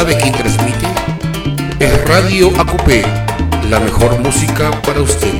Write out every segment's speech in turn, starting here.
sabe quién transmite? Es Radio ACUPE, la mejor música para usted.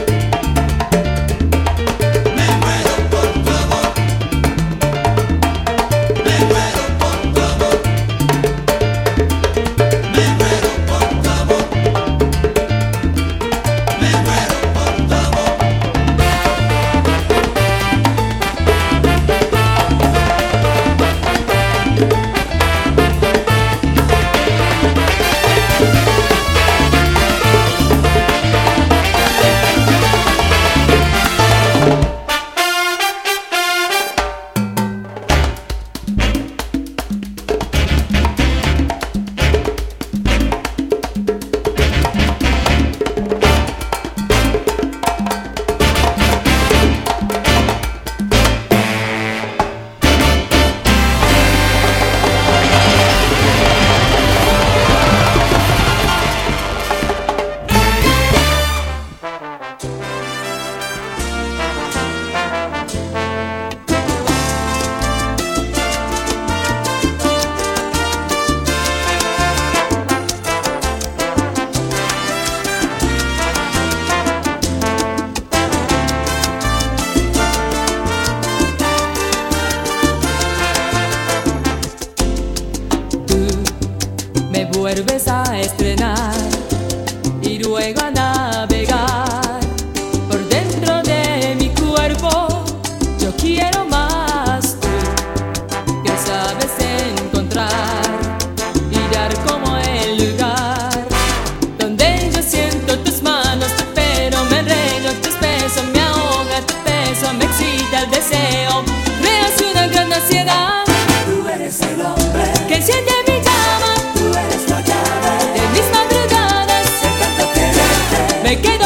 Vuelves a estrenar y luego a navegar por dentro de mi cuerpo. Yo quiero más, tú que sabes encontrar y dar como el lugar donde yo siento tus manos, tu pelo me enredo, tus besos me ahoga, tu peso me excita el deseo, creas una gran ansiedad. Tú eres el hombre que enciende mi llama. Tú eres la llave De mis madrugadas de tanto quererte. me quedo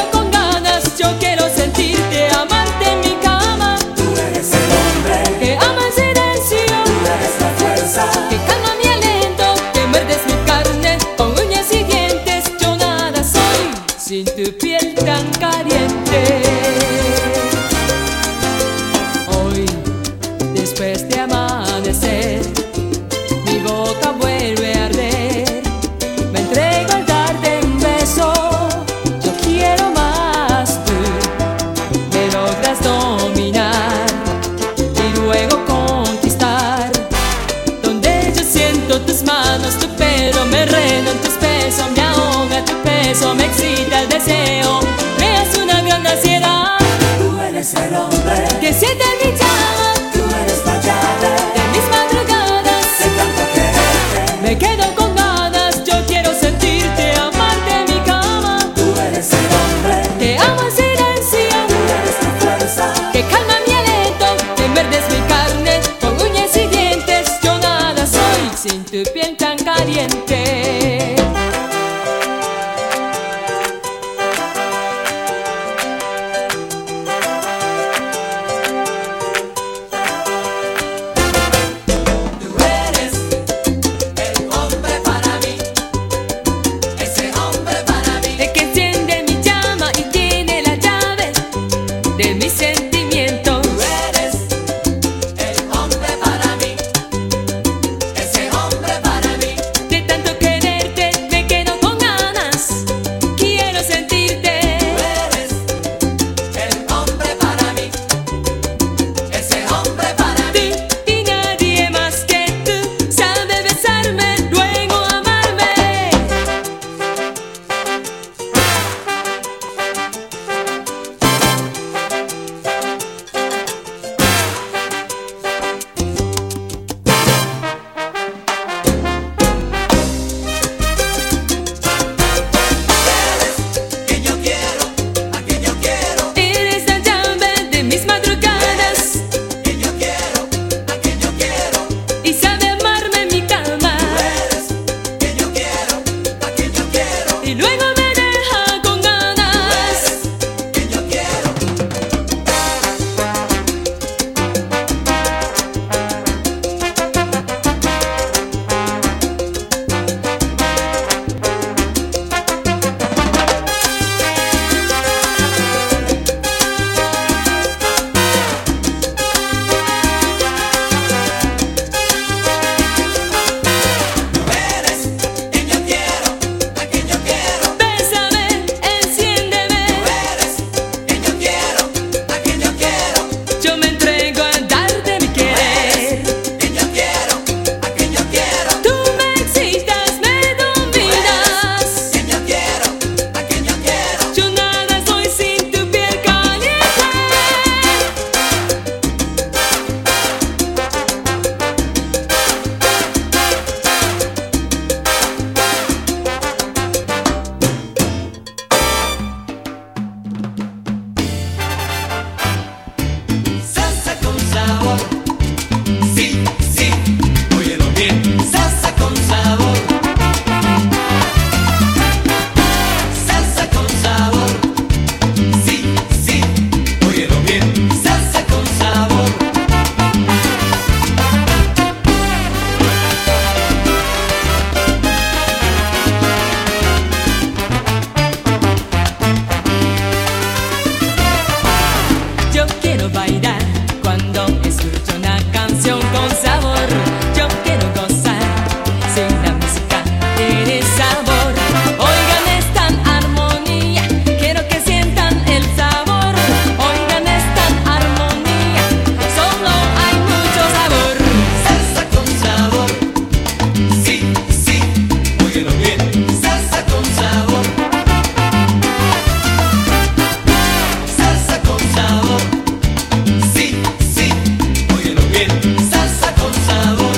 sabor. Oigan esta armonía, quiero que sientan el sabor. Oigan esta armonía, solo hay mucho sabor. Salsa con sabor. Sí, sí, óyelo bien. Salsa con sabor. Salsa con sabor. Sí, sí, óyelo bien. Salsa con sabor.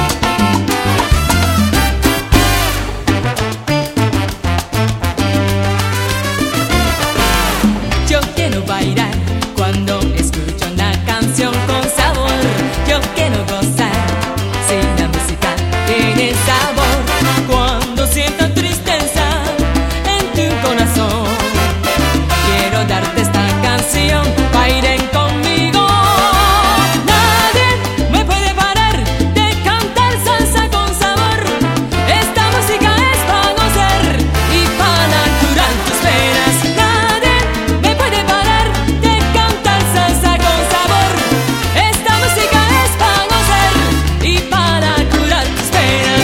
Yo quiero bailar cuando escucho una canción con sabor. Yo quiero gozar si la música tiene sabor. Cuando siento tristeza en tu corazón, quiero darte esta canción. Bailen conmigo. Nadie me puede parar de cantar salsa con sabor. Esta música es para gozar y para curar tus penas. Nadie me puede parar de cantar salsa con sabor. Esta música es para gozar y para curar tus penas.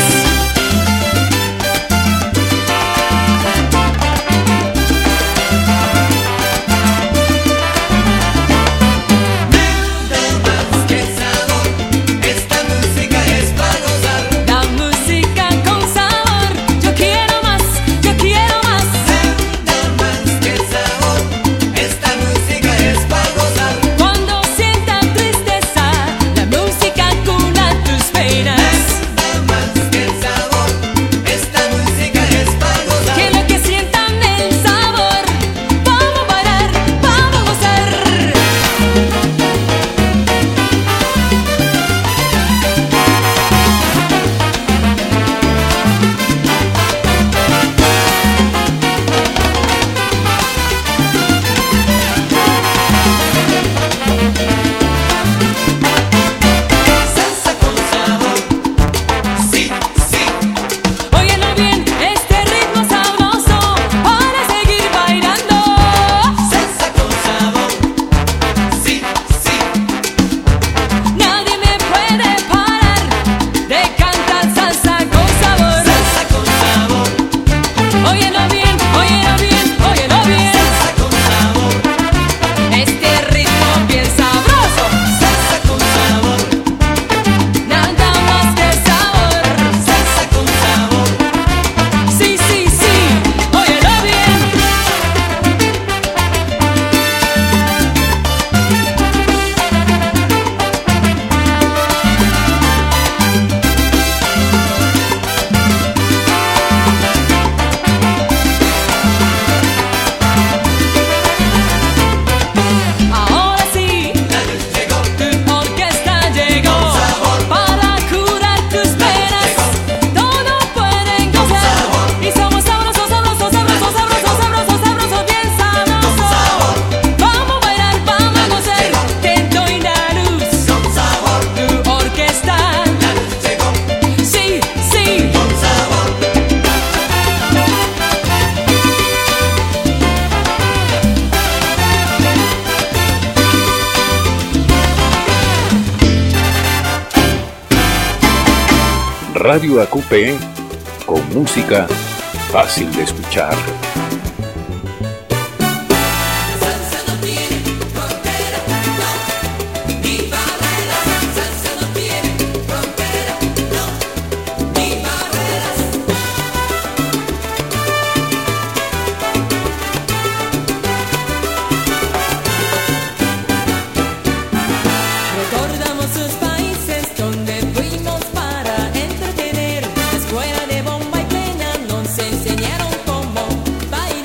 Nada más que sabor. Esta música es para gozar. La música con sabor. Yo quiero más, yo quiero más. Nada más que sabor. Esta música es para gozar. Cuando sientas tristeza, la música cura tus penas. Nada más que sabor. Esta música es para gozar. Quiero que sientan el sabor. Vamos a bailar, vamos a gozar. Salsa con sabor. Sí, sí. Óyelo bien, este ritmo sabroso para seguir bailando. Salsa con sabor. Sí, sí. Nadie me puede parar de cantar salsa con sabor. Salsa con sabor. Óyelo bien, óyelo bien, óyelo bien. Salsa con sabor. Este ritmo bien sabroso. Salsa con sabor. Nada más que sabor. Salsa con sabor. Sí, sí, sí, óyelo bien. Ahora sí, La luz llegó. tu orquesta llegó para curar tus penas. Todos pueden gozar y somos sabrosos, sabrosos, sabrosos, sabrosos, sabrosos, sabrosos, bien sabrosos. Vamos a bailar, vamos a gozar. Te doy la luz, Con sabor. tu orquesta. La luz llegó. Sí, sí. Con sabor. Radio AQP, con música fácil de escuchar. Salsa no tiene frontera, no, ni barreras. Salsa no tiene frontera, no, ni barreras. Recordamos sus países donde fuimos para entretener. La escuela de bomba y plena nos enseñaron cómo bailar.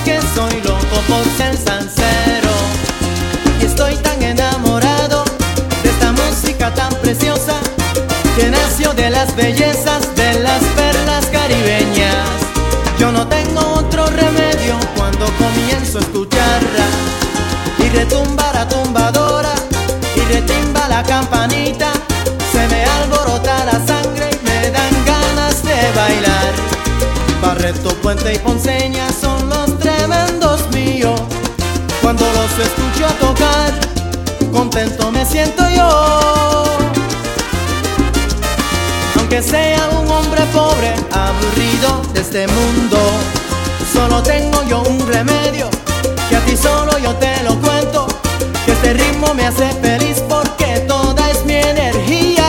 que soy loco por ser salsero. Y estoy tan enamorado de esta música tan preciosa que nació de las bellezas de las perlas caribeñas. Yo no tengo otro remedio cuando comienzo a escucharla. Y retumba la tumbadora y retimba la campanita. Se me alborota la sangre y me dan ganas de bailar. Barreto, Puente y Ponceña son los tremendos míos. Cuando los escucho tocar, contento me siento yo. Aunque sea un hombre pobre, aburrido de este mundo, solo tengo yo un remedio, que a ti solo yo te lo cuento, que este ritmo me hace feliz porque toda es mi energía.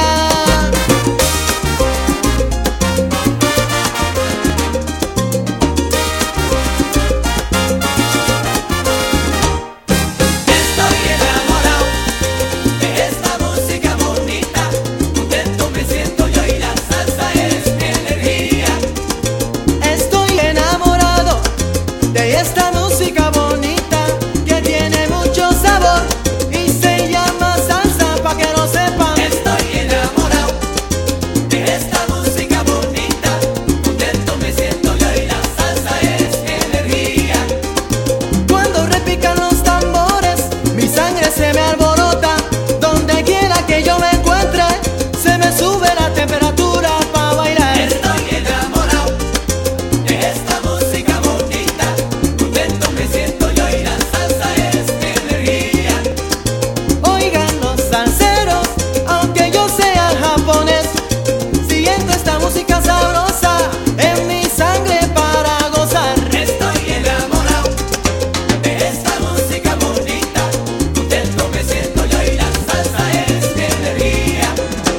Esta música bonita que tiene mucho sabor y se llama salsa, pa' que lo sepan. Estoy enamorado de esta música bonita, contento me siento yo y la salsa es mi energía. Cuando repican los tambores, mi sangre se me alborota. Donde quiera que yo me encuentre, se me sube la temperatura pa' bailar. Estoy enamorado de esta música bonita, contento me siento yo y la salsa es mi energía. Oigan los salseros, aunque yo sea japonés, siguiendo esta música sabrosa en mi sangre para gozar. Estoy enamorado de esta música bonita, contento me siento yo y la salsa es mi energía.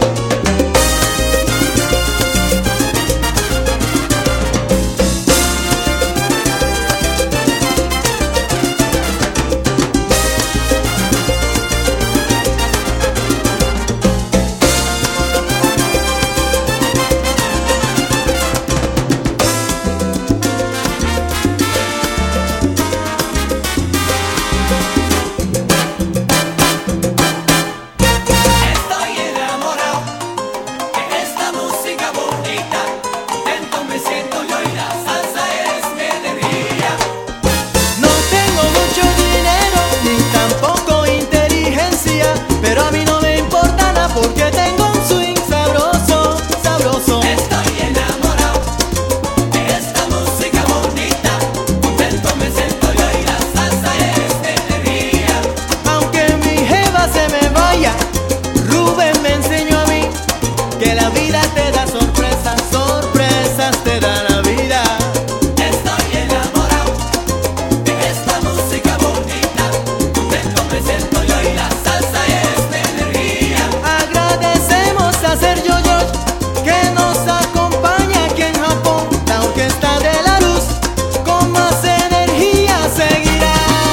Estoy enamorado de esta música bonita, contento me siento yo y la salsa es mi energía. No tengo mucho dinero ni tampoco inteligencia, pero a mí no me importa nada porque tengo un swing sabroso, sabroso. Estoy enamorado de esta música bonita, contento me siento yo y la salsa es mi energía. Aunque mi jeva se me vaya, Rubén me enseñó a mí que la vida te da sorpresas, sorpresas te da la vida. Estoy enamorado de esta música bonita, contento me siento yo y la salsa es mi energía. Agradecemos a Sergio George que nos acompaña aquí en Japón. La orquesta de la luz con más energía seguirá.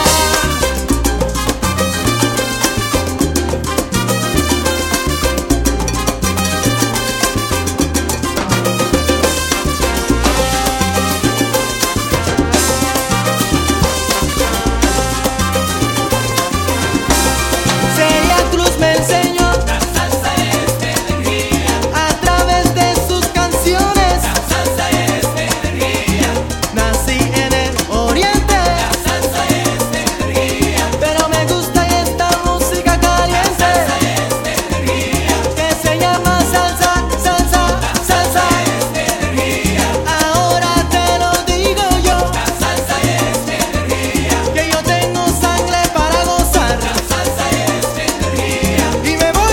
Celia Cruz me enseñó La salsa es mi energía, a través de sus canciones. la salsa es mi energía, Nací en el oriente, la salsa es mi energía, pero me gusta esta música caliente salsa es mi energía, que se llama salsa, salsa, salsa. es mi energía, Ahora te lo digo yo, la salsa es mi energía, que yo tengo sangre para gozar. la salsa es mi energía. Y me voy.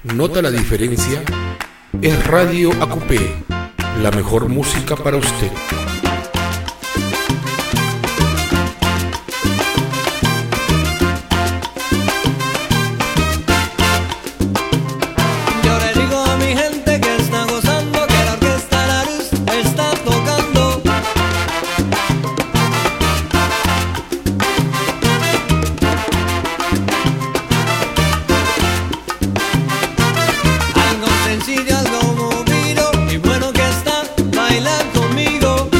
¿Nota la diferencia? Es Radio Acupé, la mejor música para usted. Yo le digo a mi gente que está gozando, que la orquesta La Luz está tocando. Algo sencillo, algo movido y bueno que está, bailar conmigo.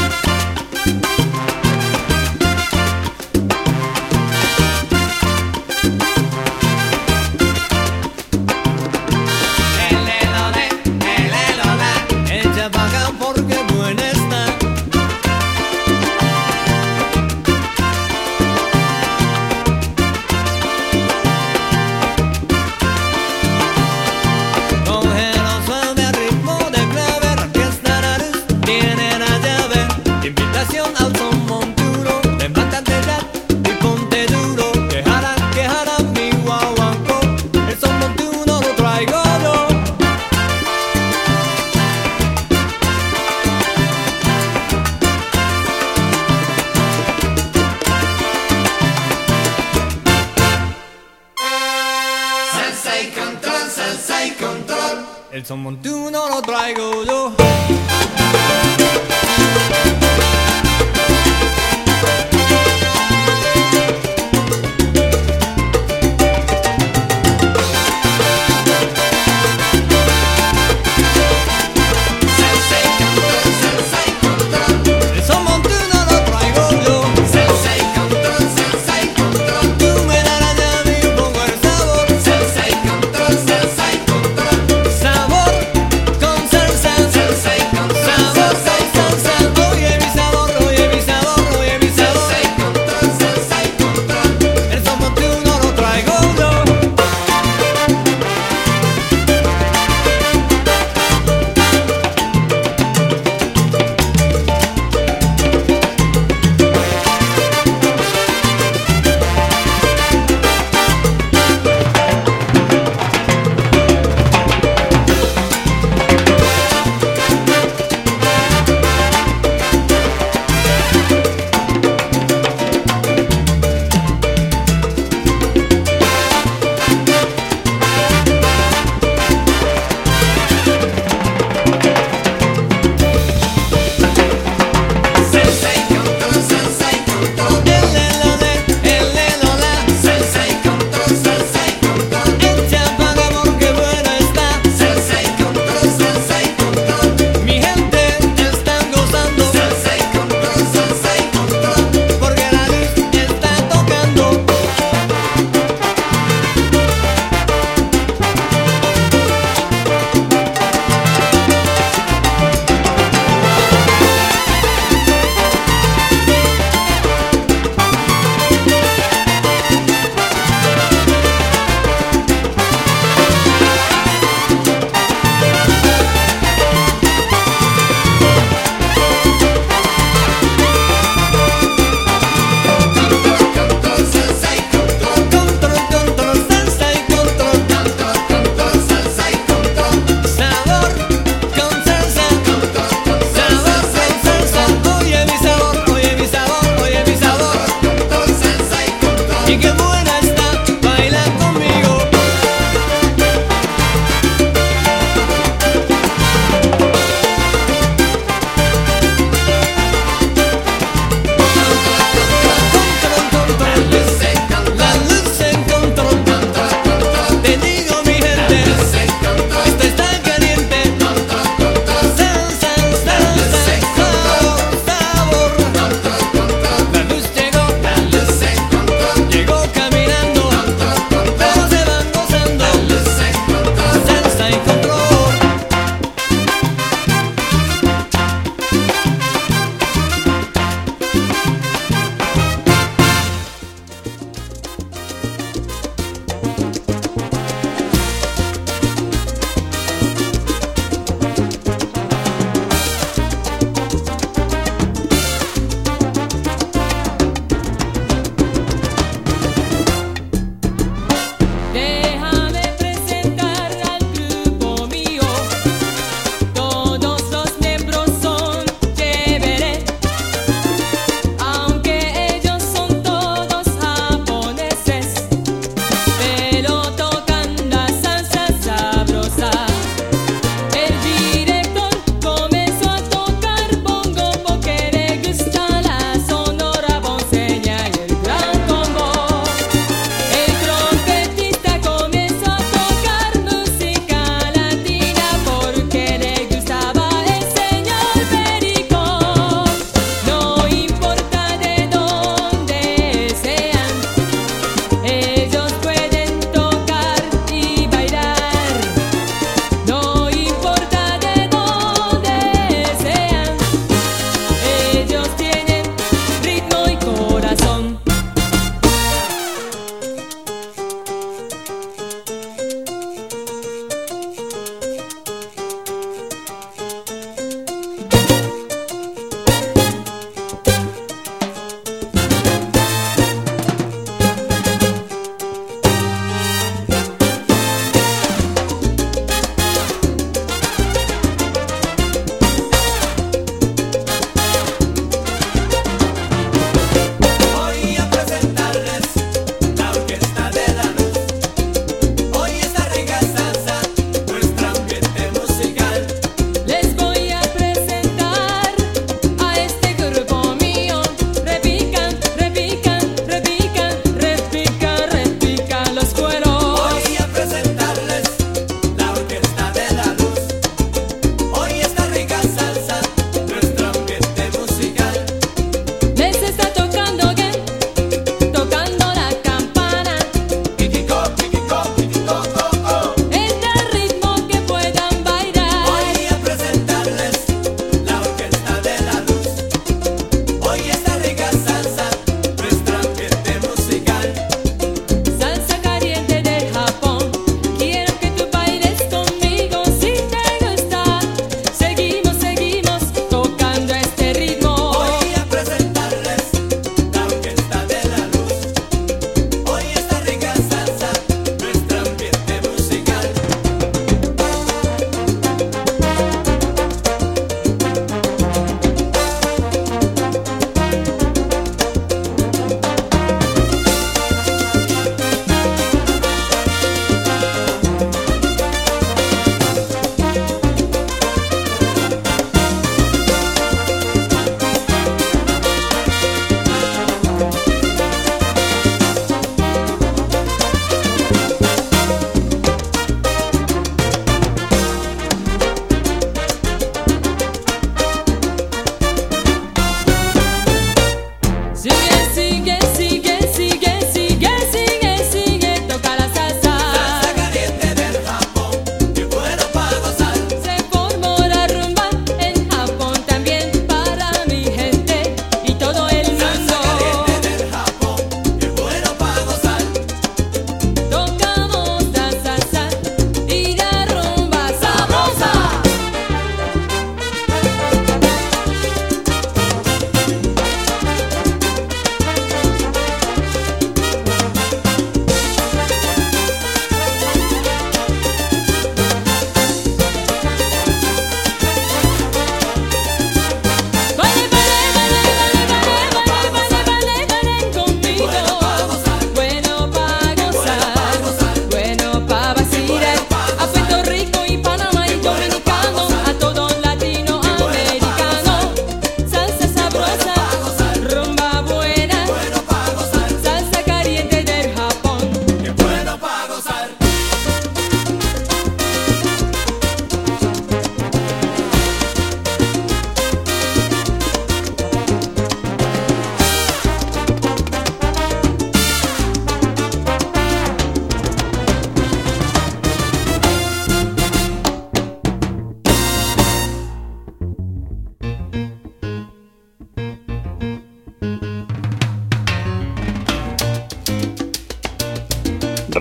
Echa pa' acá porque buena está. Con género suave a ritmo de clave, la orquesta La Luz tiene la llave. Invitación al son montuno, levántate ya y ponte duro. Que jala mi guaguancó, el son montuno lo traigo yo. Salsa y control, salsa y control. El son montuno lo traigo yo. Salsa y control, salsa y control. El son montuno lo traigo yo. Salsa y control, salsa y control. Tú me das la llave y un poco el sabor. Salsa y control, salsa y control. Sabor con salsa. Salsa y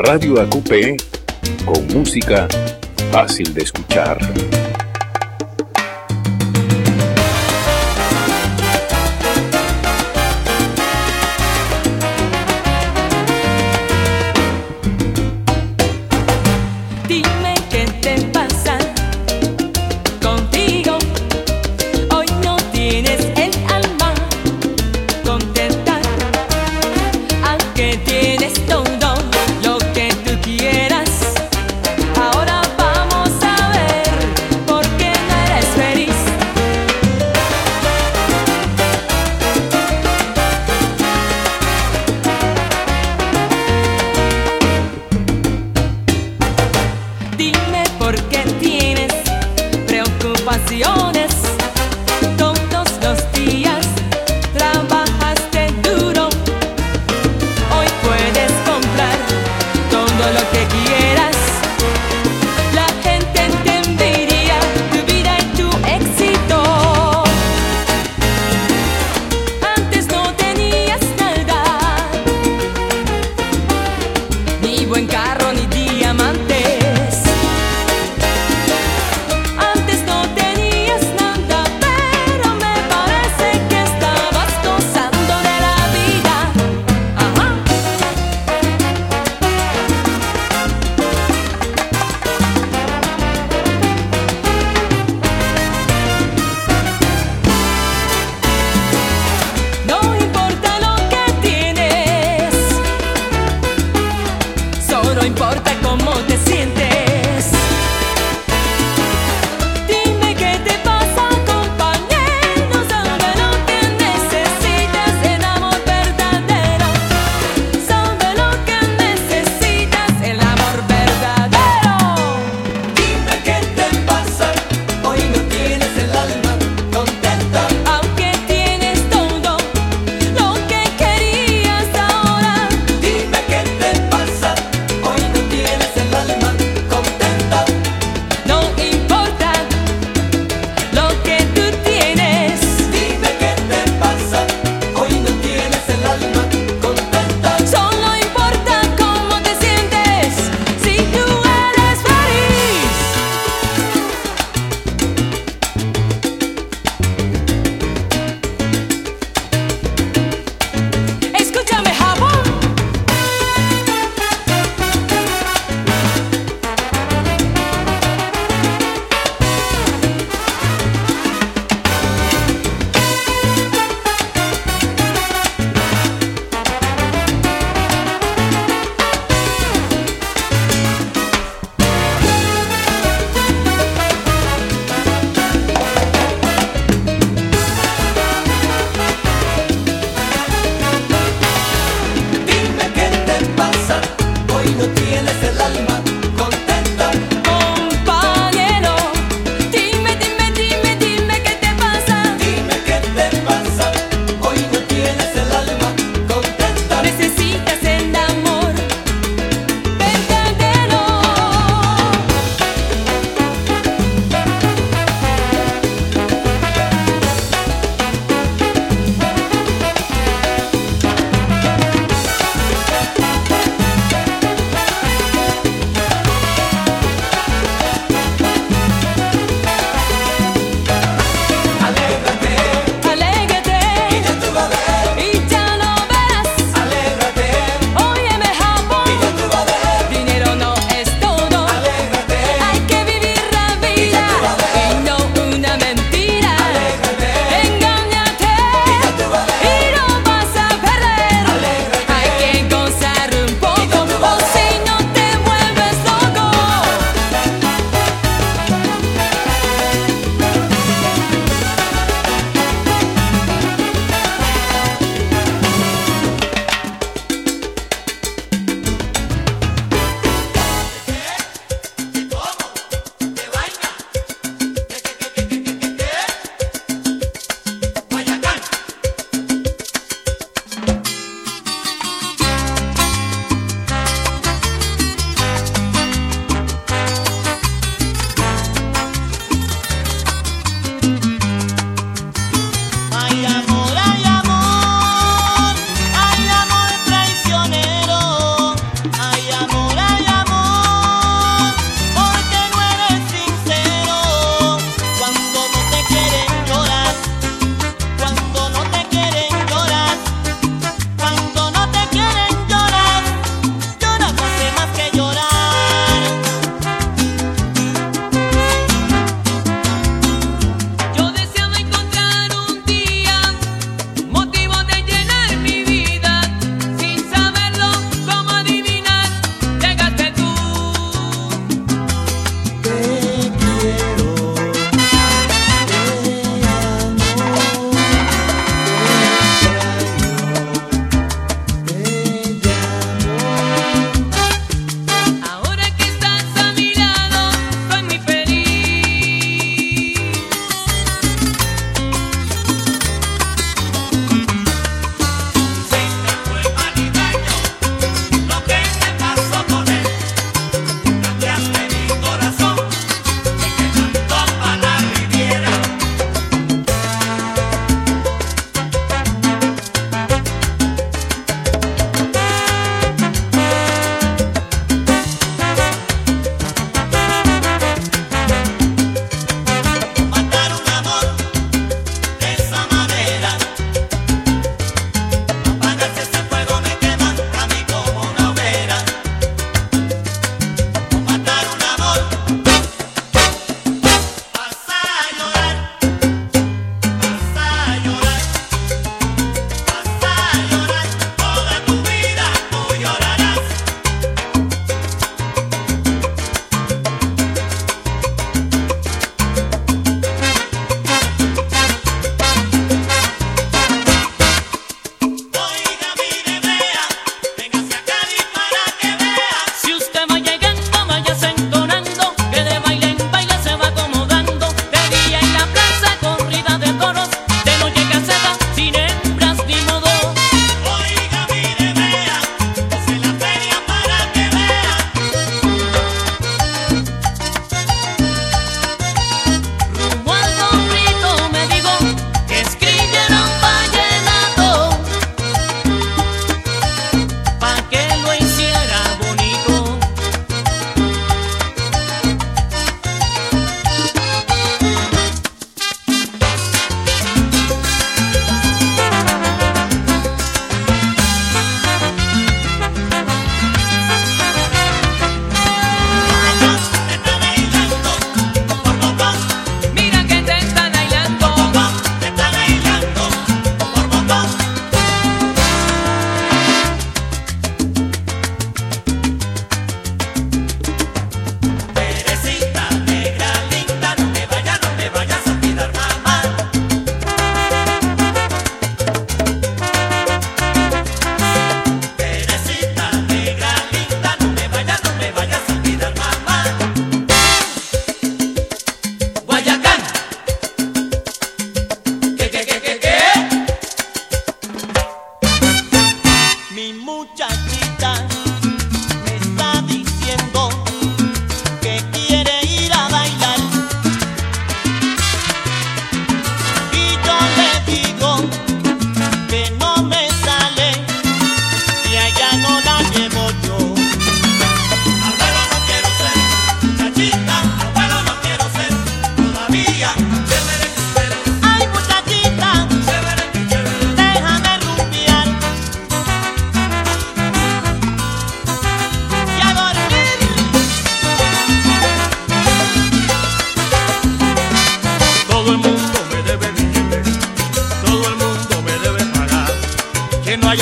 Radio AQP, con música fácil de escuchar. Dime qué te pasa contigo. Hoy no tienes el alma contenta, aunque tienes todo lo que tú quieras. Ahora vamos a ver por qué no eres feliz. Dime por qué tienes preocupaciones. Todos los días trabajaste duro. Hoy puedes comprar todo lo que quieras. La gente te envidia tu vida y tu éxito. Antes no tenías nada, ni buen carro ni diamantes. Antes no tenías nada, pero me parece que estabas gozando de la vida. Ajá. No importa lo que tienes, solo importa cómo te sientes. Dime qué te pasa, compañero, sabe lo que necesitas, el amor verdadero. Sabe lo que necesitas, el amor verdadero. Dime qué te pasa, hoy no tienes el alma contenta. Aunque tienes todo lo que querías ahora. Dime qué te pasa, hoy no tienes el alma contenta. No importa lo que tú tienes, Dime qué te pasa, hoy no tienes el alma contenta. solo importa cómo te sientes. Si tú eres feliz. Escúchame, Japón. Dime qué te pasa, hoy no tienes el alma contenta. Compañero, dime, dime, dime, dime qué te pasa. Dime qué te pasa, hoy no tienes el alma contenta. Necesitas el amor verdadero.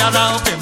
ha dado que